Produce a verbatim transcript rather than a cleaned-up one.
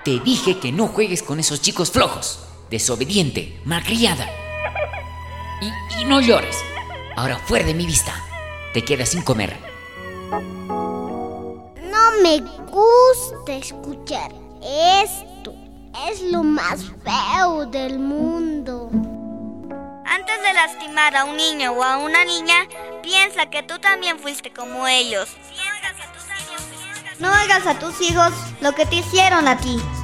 Te dije que no juegues con esos chicos flojos. Desobediente, malcriada. Y, y no llores. Ahora fuera de mi vista. Te quedas sin comer. No me gusta escuchar esto. Es lo más feo del mundo. Antes de lastimar a un niño o a una niña, piensa que tú también fuiste como ellos. No hagas a tus hijos lo que te hicieron a ti.